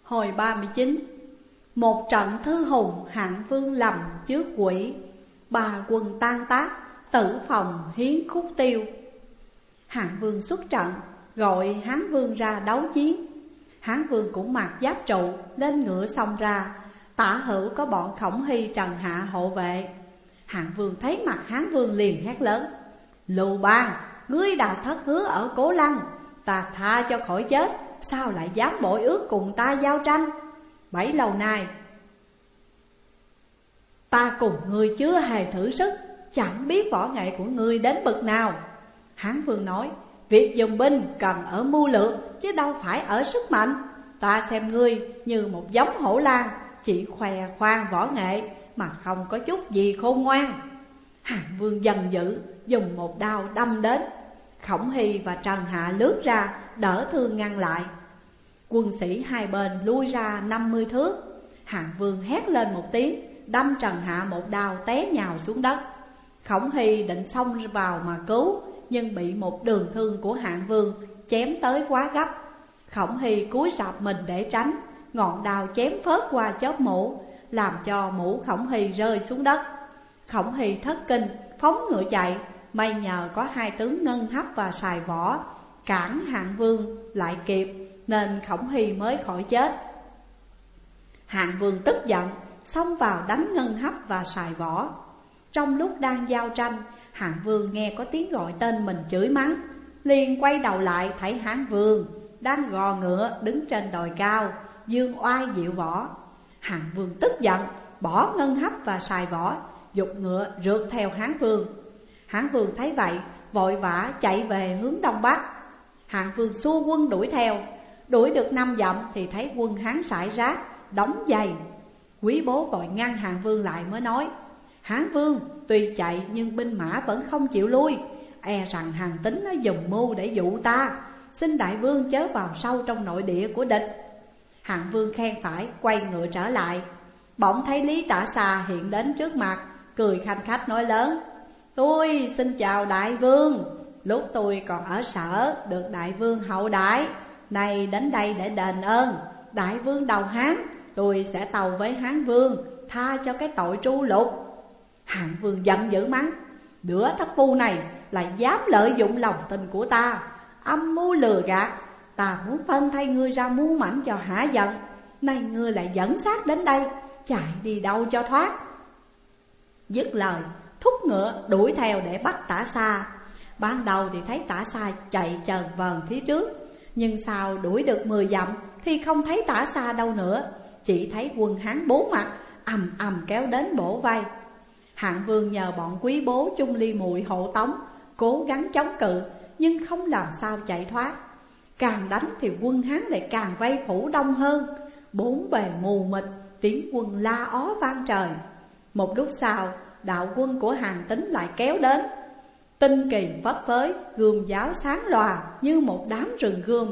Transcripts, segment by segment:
Hồi 39. Một trận thư hùng Hạng Vương lầm trước quỷ, ba quân tan tác, tử phòng hiến khúc tiêu. Hạng Vương xuất trận, gọi Hán Vương ra đấu chiến. Hán Vương cũng mặc giáp trụ, lên ngựa xông ra. Tả hữu có bọn Khổng Hy Trần Hạ hộ vệ. Hạng Vương thấy mặt Hán Vương liền hét lớn: Lưu Bang, ngươi đã thất hứa ở Cố Lăng, ta tha cho khỏi chết, sao lại dám bội ước cùng ta giao tranh? Bấy lâu nay ta cùng ngươi chưa hề thử sức, chẳng biết võ nghệ của ngươi đến bậc nào. Hán Vương nói: việc dùng binh cần ở mưu lược, chứ đâu phải ở sức mạnh. Ta xem ngươi như một giống hổ lang, chỉ khoe khoang võ nghệ mà không có chút gì khôn ngoan. Hạng Vương giận dữ, dùng một đao đâm đến. Khổng Hy và Trần Hạ lướt ra, đỡ thương ngăn lại. Quân sĩ hai bên lui ra 50 thước. Hạng Vương hét lên một tiếng, đâm Trần Hạ một đao té nhào xuống đất. Khổng Hy định xông vào mà cứu, nhưng bị một đường thương của Hạng Vương chém tới quá gấp. Khổng Hy cúi rạp mình để tránh, ngọn đao chém phớt qua chóp mũ, làm cho mũ Khổng Hy rơi xuống đất. Khổng Hy thất kinh, phóng ngựa chạy. May nhờ có hai tướng Ngân Hấp và Sài Võ cản Hạng Vương lại kịp, nên Khổng Hy mới khỏi chết. Hạng Vương tức giận, xông vào đánh Ngân Hấp và Sài Võ. Trong lúc đang giao tranh, Hạng Vương nghe có tiếng gọi tên mình chửi mắng, liền quay đầu lại thấy Hán Vương đang gò ngựa đứng trên đồi cao, dương oai diệu võ. Hạng Vương tức giận, bỏ Ngân Hấp và Sài Võ, giục ngựa rượt theo Hán Vương. Hán Vương thấy vậy, vội vã chạy về hướng đông bắc. Hạng Vương xua quân đuổi theo. Đuổi được 5 dặm thì thấy quân Hán sải rác, đóng giày. Quý bố vội ngăn Hạng Vương lại mới nói: Hán Vương tuy chạy nhưng binh mã vẫn không chịu lui, e rằng Hàn Tín nó dùng mưu để dụ ta. Xin đại vương chớ vào sâu trong nội địa của địch. Hạng Vương khen phải, quay ngựa trở lại. Bỗng thấy Lý Tả Xà hiện đến trước mặt, cười khanh khách nói lớn: Tôi xin chào đại vương. Lúc tôi còn ở Sở được đại vương hậu đãi, nay đến đây để đền ơn. Đại vương đầu Hán, tôi sẽ tàu với Hán Vương, tha cho cái tội tru lục. Hạng Vương giận dữ mắng: Đứa thất phu này lại dám lợi dụng lòng tin của ta, âm mưu lừa gạt. Ta muốn phân thay ngươi ra muôn mảnh cho hả giận, nay ngươi lại dẫn xác đến đây, chạy đi đâu cho thoát. Dứt lời thúc ngựa đuổi theo để bắt Tả Xa. Ban đầu thì thấy Tả Xa chạy chờn vờn phía trước, nhưng sau đuổi được 10 dặm thì không thấy Tả Xa đâu nữa, chỉ thấy quân Hán bốn mặt ầm ầm kéo đến bổ vây. Hạng Vương nhờ bọn quý bố Chung Ly Muội hộ tống, cố gắng chống cự nhưng không làm sao chạy thoát. Càng đánh thì quân Hán lại càng vây phủ đông hơn, bốn bề mù mịt, tiếng quân la ó vang trời. Một lúc sau, đạo quân của Hàn Tín lại kéo đến. Tinh kỳ phất phới, gươm giáo sáng lòa như một đám rừng gươm.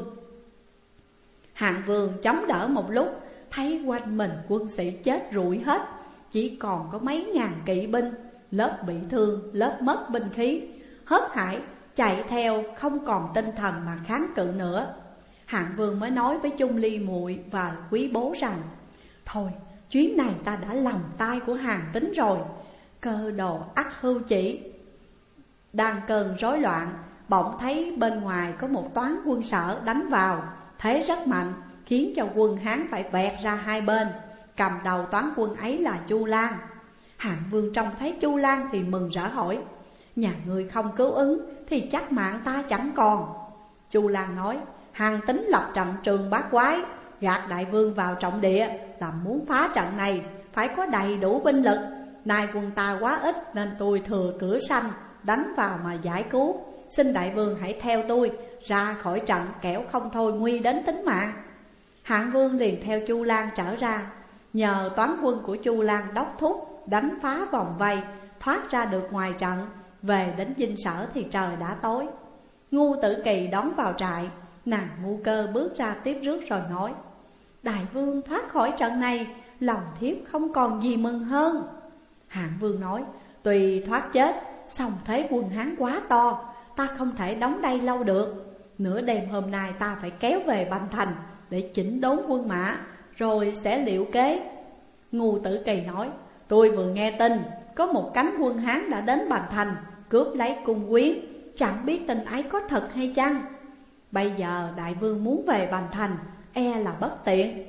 Hạng Vương chống đỡ một lúc, thấy quanh mình quân sĩ chết rụi hết, chỉ còn có mấy ngàn kỵ binh, lớp bị thương, lớp mất binh khí, hớt hải chạy theo không còn tinh thần mà kháng cự nữa. Hạng Vương mới nói với Chung Ly Muội và quý bố rằng: Thôi, chuyến này ta đã lòng tay của Hàn Tín rồi, cơ đồ ắt hưu chỉ. Đang cơn rối loạn, bỗng thấy bên ngoài có một toán quân Sở đánh vào, thế rất mạnh, khiến cho quân Hán phải vẹt ra hai bên. Cầm đầu toán quân ấy là Chu Lan. Hạng Vương trông thấy Chu Lan thì mừng rỡ hỏi: Nhà ngươi không cứu ứng thì chắc mạng ta chẳng còn. Chu Lan nói: Hàn Tín lập trận Trường Bát Quái, gạt đại vương vào trọng địa, là muốn phá trận này phải có đầy đủ binh lực. Nay quân ta quá ít nên tôi thừa cửa sanh đánh vào mà giải cứu. Xin đại vương hãy theo tôi ra khỏi trận, kẻo không thôi nguy đến tính mạng. Hạng Vương liền theo Chu Lan trở ra, nhờ toán quân của Chu Lan đốc thúc đánh phá vòng vây, thoát ra được ngoài trận. Về đến Dinh Sở thì trời đã tối. Ngu Tử Kỳ đón vào trại. Nàng Ngu Cơ bước ra tiếp rước rồi nói: Đại vương thoát khỏi trận này, lòng thiếp không còn gì mừng hơn. Hạng Vương nói: Tuy thoát chết, song thế quân Hán quá to, ta không thể đóng đây lâu được. Nửa đêm hôm nay ta phải kéo về Bành Thành để chỉnh đốn quân mã, rồi sẽ liệu kế. Ngu Tử Kỳ nói, tôi vừa nghe tin có một cánh quân Hán đã đến Bành Thành cướp lấy cung quyến, chẳng biết tin ấy có thật hay chăng. Bây giờ đại vương muốn về Bành Thành e là bất tiện.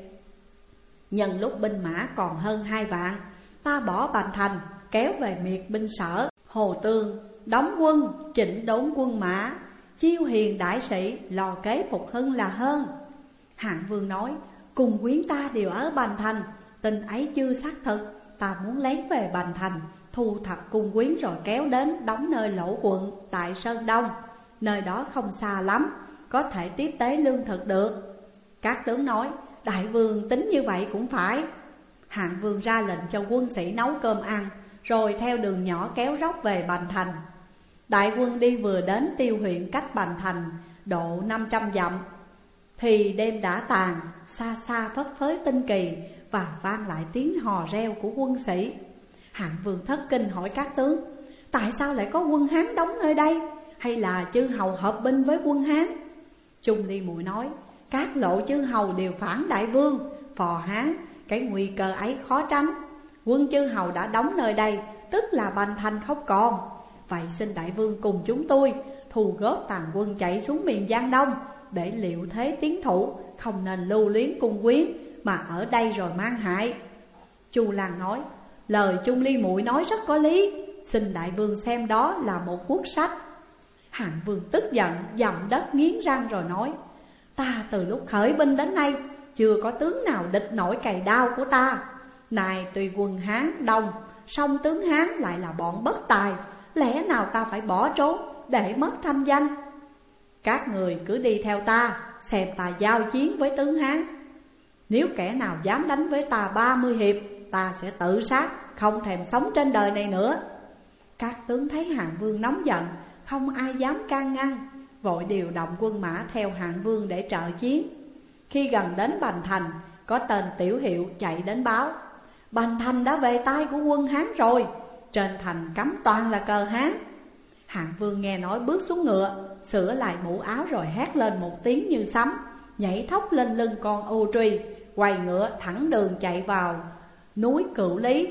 Nhân lúc binh mã còn hơn 2 vạn, ta bỏ Bành Thành kéo về miệt binh sở Hồ Tương, đóng quân chỉnh đốn quân mã, chiêu hiền đại sĩ, lo kế phục hưng là hơn. Hạng Vương nói, cung quyến ta đều ở Bành Thành, tin ấy chưa xác thực. Ta muốn lấy về Bành Thành, thu thập cung quyến rồi kéo đến đóng nơi Lỗ Quận tại Sơn Đông. Nơi đó không xa lắm, có thể tiếp tế lương thực được. Các tướng nói, đại vương tính như vậy cũng phải. Hạng Vương ra lệnh cho quân sĩ nấu cơm ăn, rồi theo đường nhỏ kéo dốc về Bành Thành. Đại quân đi vừa đến Tiêu huyện cách Bành Thành độ 500 dặm, thì đêm đã tàn, xa xa phất phới tinh kỳ và vang lại tiếng hò reo của quân sĩ. Hạng Vương thất kinh hỏi các tướng, tại sao lại có quân Hán đóng nơi đây, hay là chư hầu hợp binh với quân Hán? Trung Ly Muội nói, các lộ chư hầu đều phản đại vương, phò Hán, cái nguy cơ ấy khó tránh. Quân chư hầu đã đóng nơi đây, tức là Bành Thành không còn. Vậy xin đại vương cùng chúng tôi thu góp tàn quân chạy xuống miền Giang Đông, để liệu thế tiến thủ, không nên lưu luyến cung quyến mà ở đây rồi mang hại. Chu Lan nói, lời Trung Ly Muội nói rất có lý, xin đại vương xem đó là một quốc sách. Hạng Vương tức giận dậm đất nghiến răng rồi nói, ta từ lúc khởi binh đến nay chưa có tướng nào địch nổi cày đao của ta. Này tuy quân Hán đông, song tướng Hán lại là bọn bất tài, lẽ nào ta phải bỏ trốn để mất thanh danh? Các người cứ đi theo ta, xem ta giao chiến với tướng Hán. Nếu kẻ nào dám đánh với ta 30 hiệp, ta sẽ tự sát, không thèm sống trên đời này nữa. Các tướng thấy Hạng Vương nóng giận, không ai dám can ngăn, vội điều động quân mã theo Hạng Vương để trợ chiến. Khi gần đến Bành Thành, có tên Tiểu Hiệu chạy đến báo, Bành Thành đã về tay của quân Hán rồi, trên thành cắm toàn là cờ Hán. Hạng Vương nghe nói bước xuống ngựa, sửa lại mũ áo rồi hét lên một tiếng như sấm, nhảy thốc lên lưng con ô truy, quay ngựa thẳng đường chạy vào núi Cửu Lý.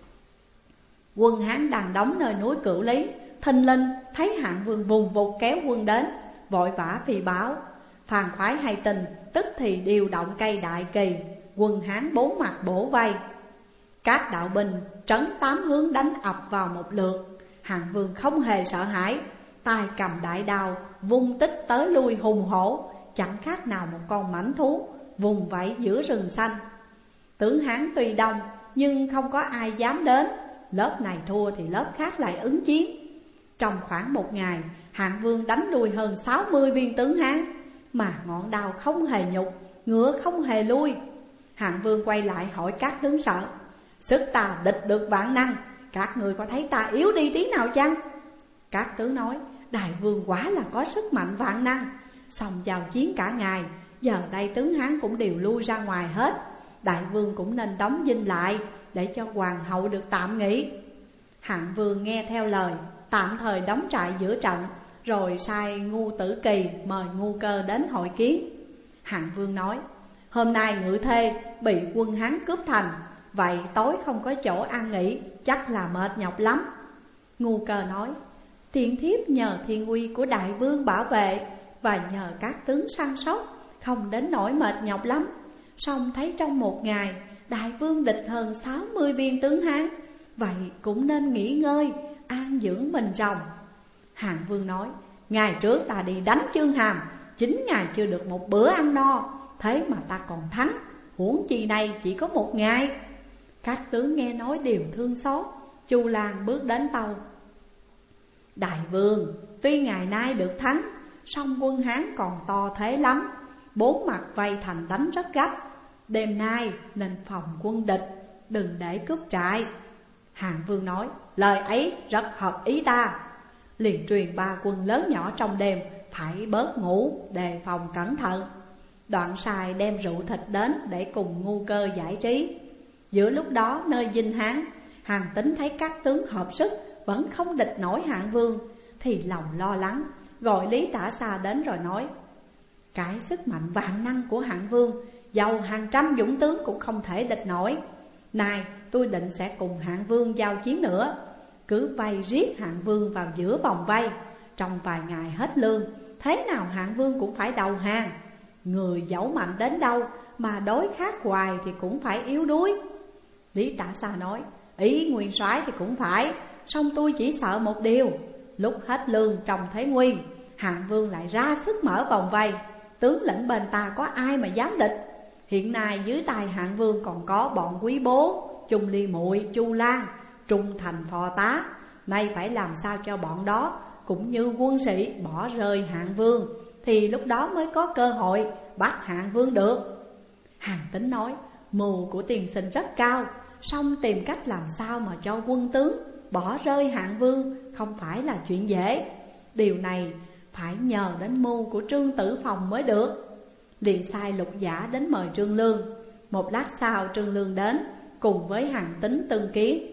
Quân Hán đang đóng nơi núi Cửu Lý, thình lình thấy Hạng Vương vùng vụt kéo quân đến, vội vã phi báo. Phan Khoái hay tin, tức thì điều động cây đại kỳ, quân Hán 4 mặt bổ vây. Các đạo binh trấn 8 hướng đánh ập vào một lượt. Hạng Vương không hề sợ hãi, tay cầm đại đao vung tích tới lui hùng hổ, chẳng khác nào một con mãnh thú vùng vẫy giữa rừng xanh. Tướng Hán tuy đông nhưng không có ai dám đến, lớp này thua thì lớp khác lại ứng chiến. Trong khoảng 1 ngày, Hạng Vương đánh lui hơn 60 viên tướng Hán, mà ngọn đao không hề nhục, ngựa không hề lui. Hạng Vương quay lại hỏi các tướng sở, sức ta địch được vạn năng, các người có thấy ta yếu đi tí nào chăng? Các tướng nói, đại vương quả là có sức mạnh vạn năng, xong vào chiến cả ngày, giờ đây tướng Hán cũng đều lui ra ngoài hết. Đại vương cũng nên đóng dinh lại, để cho hoàng hậu được tạm nghỉ. Hạng Vương nghe theo lời, tạm thời đóng trại giữa trận, rồi sai Ngu Tử Kỳ mời Ngu Cơ đến hội kiến. Hạng Vương nói, hôm nay ngự thê bị quân Hán cướp thành, vậy tối không có chỗ an nghỉ, chắc là mệt nhọc lắm. Ngu Cơ nói, thiện thiếp nhờ thiên uy của đại vương bảo vệ, và nhờ các tướng săn sóc, không đến nỗi mệt nhọc lắm. Song thấy trong 1 ngày, đại vương địch hơn 60 viên tướng Hán, vậy cũng nên nghỉ ngơi, an dưỡng mình ròng. Hạng Vương nói, ngày trước ta đi đánh Chương Hàm, 9 ngày chưa được một bữa ăn no, thế mà ta còn thắng, huống chi này chỉ có 1 ngày. Các tướng nghe nói đều thương xót. Chu Lan bước đến tâu, đại vương, tuy ngày nay được thắng, song quân Hán còn to thế lắm, 4 mặt vây thành đánh rất gấp. Đêm nay nên phòng quân địch, đừng để cướp trại. Hạng Vương nói, lời ấy rất hợp ý ta. Liền truyền 3 quân lớn nhỏ trong đêm phải bớt ngủ, đề phòng cẩn thận. Đoạn sai đem rượu thịt đến để cùng Ngu Cơ giải trí. Giữa lúc đó nơi dinh Hán, Hàn Tín thấy các tướng hợp sức vẫn không địch nổi Hạng Vương, thì lòng lo lắng, gọi Lý Tả Xa đến rồi nói, cái sức mạnh vạn năng của Hạng Vương dầu hàng trăm dũng tướng cũng không thể địch nổi. Này, tôi định sẽ cùng Hạng Vương giao chiến nữa. Cứ vây riết Hạng Vương vào giữa vòng vây. Trong vài ngày hết lương, thế nào Hạng Vương cũng phải đầu hàng. Người dẫu mạnh đến đâu mà đối khác hoài thì cũng phải yếu đuối. Lý Tả Xa nói, ý nguyên soái thì cũng phải, song tôi chỉ sợ một điều. Lúc hết lương trong thế nguy, Hạng Vương lại ra sức mở vòng vây. Tướng lĩnh bên ta có ai mà dám địch. Hiện nay dưới tay Hạng Vương còn có bọn Quý Bố, Chung Ly Muội, Chu Lan, trung thành phò tá. Nay phải làm sao cho bọn đó cũng như quân sĩ bỏ rơi Hạng Vương, thì lúc đó mới có cơ hội bắt Hạng Vương được. Hàn Tín nói, mưu của tiền sinh rất cao, song tìm cách làm sao mà cho quân tướng bỏ rơi Hạng Vương không phải là chuyện dễ. Điều này phải nhờ đến mưu của Trương Tử Phòng mới được. Liền sai Lục Giả đến mời Trương Lương. Một lát sau Trương Lương đến cùng với Hàn Tín tương kiến.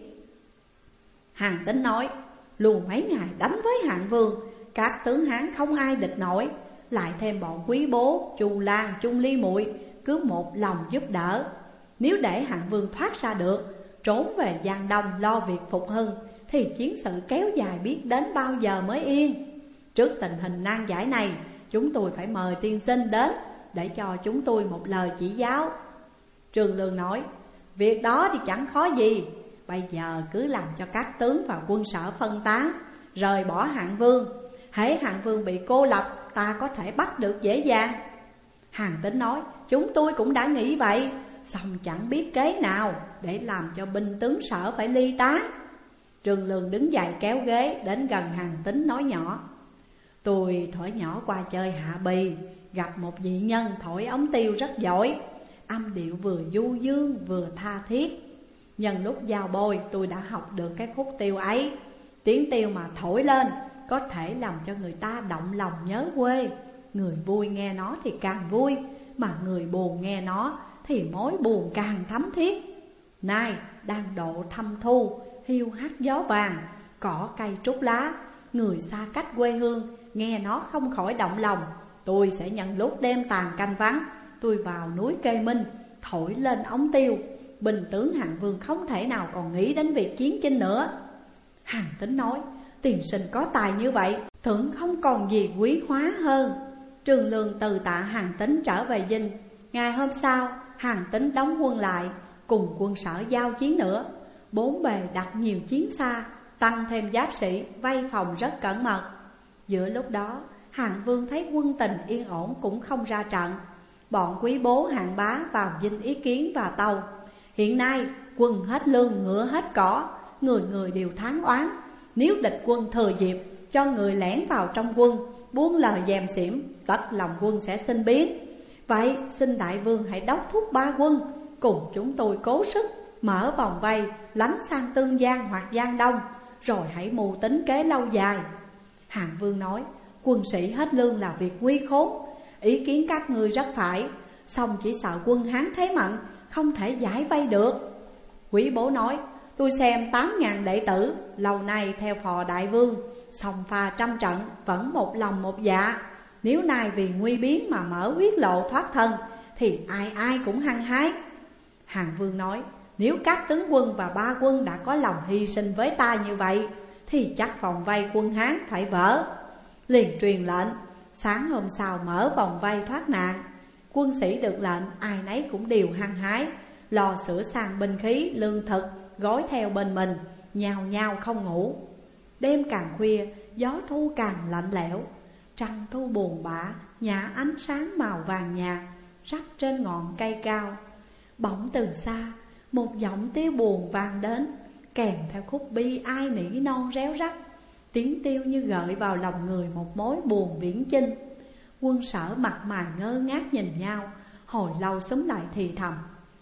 Hàn Tín nói, luôn mấy ngày đánh với Hạng Vương, các tướng Hán không ai địch nổi. Lại thêm bọn Quý Bố, Chu Lan, Chung Ly Muội cứ một lòng giúp đỡ. Nếu để Hạng Vương thoát ra được, trốn về Giang Đông lo việc phục hưng, thì chiến sự kéo dài biết đến bao giờ mới yên. Trước tình hình nan giải này, chúng tôi phải mời tiên sinh đến để cho chúng tôi một lời chỉ giáo. Trương Lương nói, việc đó thì chẳng khó gì. Bây giờ cứ làm cho các tướng và quân sở phân tán, rời bỏ Hạng Vương. Hễ Hạng Vương bị cô lập, ta có thể bắt được dễ dàng. Hàn Tín nói, chúng tôi cũng đã nghĩ vậy, song chẳng biết kế nào để làm cho binh tướng sở phải ly tán. Trương Lương đứng dậy kéo ghế đến gần Hàn Tín nói nhỏ, tôi thổi nhỏ qua chơi Hạ Bì, gặp một vị nhân thổi ống tiêu rất giỏi, âm điệu vừa du dương vừa tha thiết. Nhân lúc giao bôi tôi đã học được cái khúc tiêu ấy. Tiếng tiêu mà thổi lên có thể làm cho người ta động lòng nhớ quê. Người vui nghe nó thì càng vui, mà người buồn nghe nó thì mối buồn càng thấm thiết. Nay đang độ thâm thu, hiu hắt gió vàng, cỏ cây trút lá, người xa cách quê hương nghe nó không khỏi động lòng. Tôi sẽ nhân lúc đêm tàn canh vắng, tôi vào núi Kê Minh thổi lên ống tiêu. Binh tướng Hạng Vương không thể nào còn nghĩ đến việc chiến chinh nữa. Hàn Tín nói, tiền sinh có tài như vậy, tưởng không còn gì quý hóa hơn. Trương Lương từ tạ Hàn Tín trở về dinh. Ngày hôm sau, Hàn Tín đóng quân lại, cùng quân sở giao chiến nữa. Bốn bề đặt nhiều chiến xa, tăng thêm giáp sĩ, vây phòng rất cẩn mật. Giữa lúc đó, Hạng Vương thấy quân tình yên ổn cũng không ra trận. Bọn Quý Bố Hạng Bá vào dinh ý kiến và tâu. Hiện nay quân hết lương ngựa hết cỏ, người người đều thán oán. Nếu địch quân thừa dịp cho người lẻn vào trong quân, buông lời dèm xỉm, tất lòng quân sẽ sinh biến. Vậy xin đại vương hãy đốc thúc ba quân, cùng chúng tôi cố sức mở vòng vây, lánh sang Tương Giang hoặc Giang Đông, rồi hãy mưu tính kế lâu dài. Hạng Vương nói, quân sĩ hết lương là việc nguy khốn, ý kiến các ngươi rất phải, song chỉ sợ quân Hán thế mạnh, không thể giải vây được. Quý Bố nói, tôi xem 8.000 đệ tử lâu nay theo phò đại vương, song pha trăm trận vẫn một lòng một dạ. Nếu nay vì nguy biến mà mở huyết lộ thoát thân, thì ai ai cũng hăng hái. Hàn Vương nói, nếu các tướng quân và ba quân đã có lòng hy sinh với ta như vậy, thì chắc vòng vây quân Hán phải vỡ. Liền truyền lệnh, sáng hôm sau mở vòng vây thoát nạn. Quân sĩ được lệnh ai nấy cũng đều hăng hái, lo sửa sang binh khí, lương thực, gói theo bên mình, nhào nhào không ngủ. Đêm càng khuya, gió thu càng lạnh lẽo, trăng thu buồn bã, nhả ánh sáng màu vàng nhạt rắc trên ngọn cây cao. Bỗng từ xa, một giọng tiêu buồn vang đến, kèm theo khúc bi ai nỉ non réo rắt. Tiếng tiêu như gợi vào lòng người một mối buồn viễn chinh. Quân sở mặt mày ngơ ngác nhìn nhau, hồi lâu xúm lại thì thầm,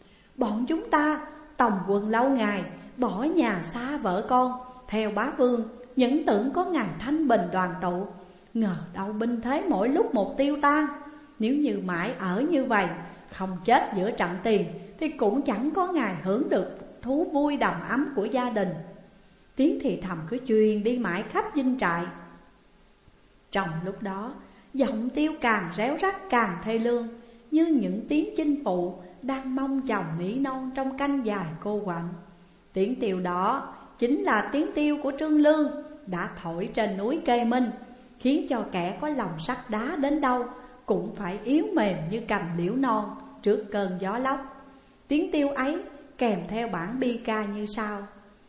bọn chúng ta tòng quân lâu ngày, bỏ nhà xa vợ con, theo bá vương, những tưởng có ngày thanh bình đoàn tụ. Ngờ đâu binh thế mỗi lúc một tiêu tan. Nếu như mãi ở như vậy, không chết giữa trận tiền, thì cũng chẳng có ngày hưởng được thú vui đầm ấm của gia đình. Tiếng thì thầm cứ truyền đi mãi khắp dinh trại. Trong lúc đó, giọng tiêu càng réo rắt càng thê lương, như những tiếng chinh phụ đang mong chồng nỉ non trong canh dài cô quạnh. Tiếng tiêu đó chính là tiếng tiêu của Trương Lương đã thổi trên núi Kê Minh, khiến cho kẻ có lòng sắt đá đến đâu cũng phải yếu mềm như cành liễu non trước cơn gió lốc. Tiếng tiêu ấy kèm theo bản bi ca như sau: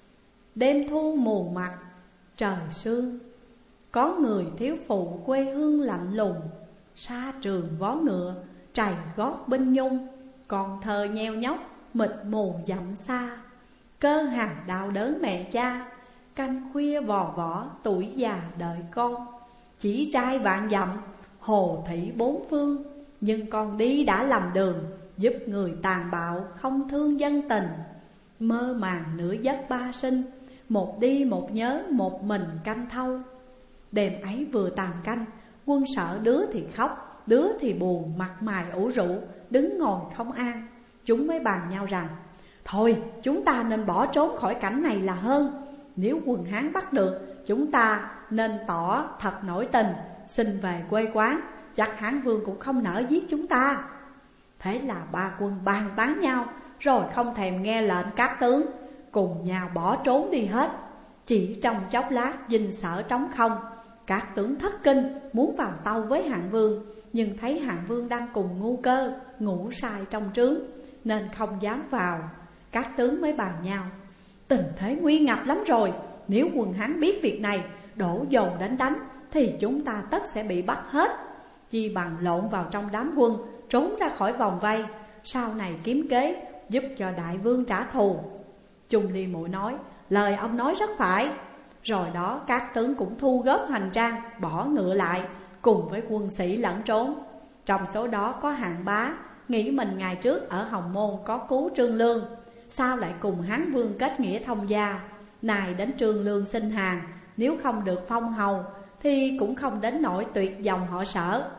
đêm thu mù mặt trời sương, có người thiếu phụ quê hương lạnh lùng, xa trường vó ngựa trầy gót binh nhung, còn thơ nheo nhóc mịt mù dặm xa. Cơ hàng đau đớn mẹ cha, canh khuya vò võ tuổi già đợi con. Chỉ trai vạn dặm, hồ thủy bốn phương, nhưng con đi đã lầm đường, giúp người tàn bạo không thương dân tình. Mơ màng nửa giấc ba sinh, một đi một nhớ một mình canh thâu. Đêm ấy vừa tàn canh, Quân sợ đứa thì khóc, đứa thì buồn, mặt mày ủ rũ, đứng ngồi không an. Chúng mới bàn nhau rằng: thôi chúng ta nên bỏ trốn khỏi cảnh này là hơn. Nếu Quân Hán bắt được, chúng ta nên tỏ thật nổi tình, xin về quê quán, chắc Hán Vương cũng không nỡ giết chúng ta. Thế là ba quân bàn tán nhau, rồi không thèm nghe lệnh các tướng, cùng nhau bỏ trốn đi hết. Chỉ trong chốc lát dinh sở trống không. Các tướng thất kinh muốn vào tâu với Hạng Vương, nhưng thấy Hạng Vương đang cùng Ngu Cơ ngủ sai trong trướng, nên không dám vào. Các tướng mới bàn nhau: tình thế nguy ngập lắm rồi, nếu quân Hán biết việc này đổ dồn đến đánh, thì chúng ta tất sẽ bị bắt hết. Chi bằng lộn vào trong đám quân, trốn ra khỏi vòng vây, sau này kiếm kế giúp cho đại vương trả thù. Chung Ly Muội nói: lời ông nói rất phải. Rồi đó các tướng cũng thu góp hành trang, bỏ ngựa lại, cùng với quân sĩ lẫn trốn. Trong số đó có Hạng Bá, nghĩ mình ngày trước ở Hồng Môn có cứu Trương Lương, sao lại cùng Hán Vương kết nghĩa thông gia. Này đến Trương Lương xin hàng, nếu không được phong hầu thì cũng không đến nỗi tuyệt dòng họ Sở.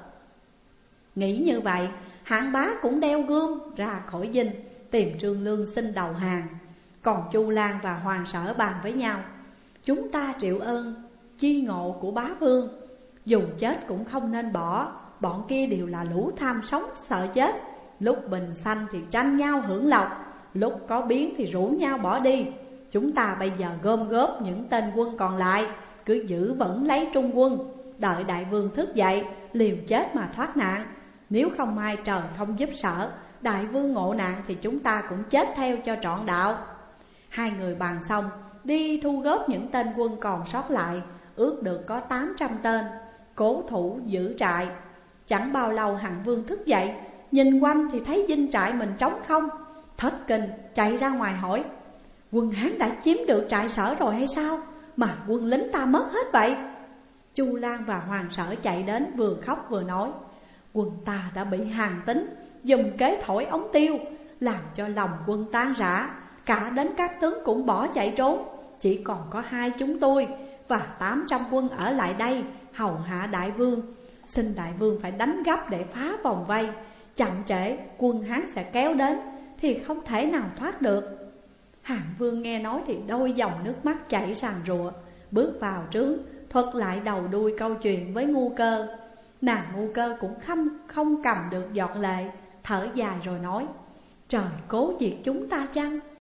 Nghĩ như vậy, Hạng Bá cũng đeo gươm ra khỏi dinh, tìm Trương Lương xin đầu hàng. Còn Chu Lan và Hoàng Sở bàn với nhau: chúng ta triệu ơn chi ngộ của bá vương, dù chết cũng không nên bỏ. Bọn kia đều là lũ tham sống sợ chết, lúc bình sanh thì tranh nhau hưởng lộc, lúc có biến thì rủ nhau bỏ đi. Chúng ta bây giờ gom góp những tên quân còn lại, cứ giữ vững lấy trung quân, đợi đại vương thức dậy liều chết mà thoát nạn. Nếu không may trời không giúp Sở, đại vương ngộ nạn thì chúng ta cũng chết theo cho trọn đạo. Hai người bàn xong, đi thu góp những tên quân còn sót lại, ước được có 800 tên, cố thủ giữ trại. Chẳng bao lâu Hạng Vương thức dậy, nhìn quanh thì thấy dinh trại mình trống không. Thất kinh chạy ra ngoài hỏi: quân Hán đã chiếm được trại Sở rồi hay sao, mà quân lính ta mất hết vậy? Chu Lan và Hoàng Sở chạy đến, vừa khóc vừa nói: quân ta đã bị Hàn Tín dùng kế thổi ống tiêu, làm cho lòng quân tan rã, cả đến các tướng cũng bỏ chạy trốn. Chỉ còn có hai chúng tôi và 800 quân ở lại đây hầu hạ đại vương. Xin đại vương phải đánh gấp để phá vòng vây, chậm trễ quân Hán sẽ kéo đến thì không thể nào thoát được. Hạng Vương nghe nói thì đôi dòng nước mắt chảy ràn rụa, bước vào trướng thuật lại đầu đuôi câu chuyện với Ngu Cơ. Nàng Ngu Cơ cũng không cầm được giọt lệ, thở dài rồi nói: trời cố diệt chúng ta chăng?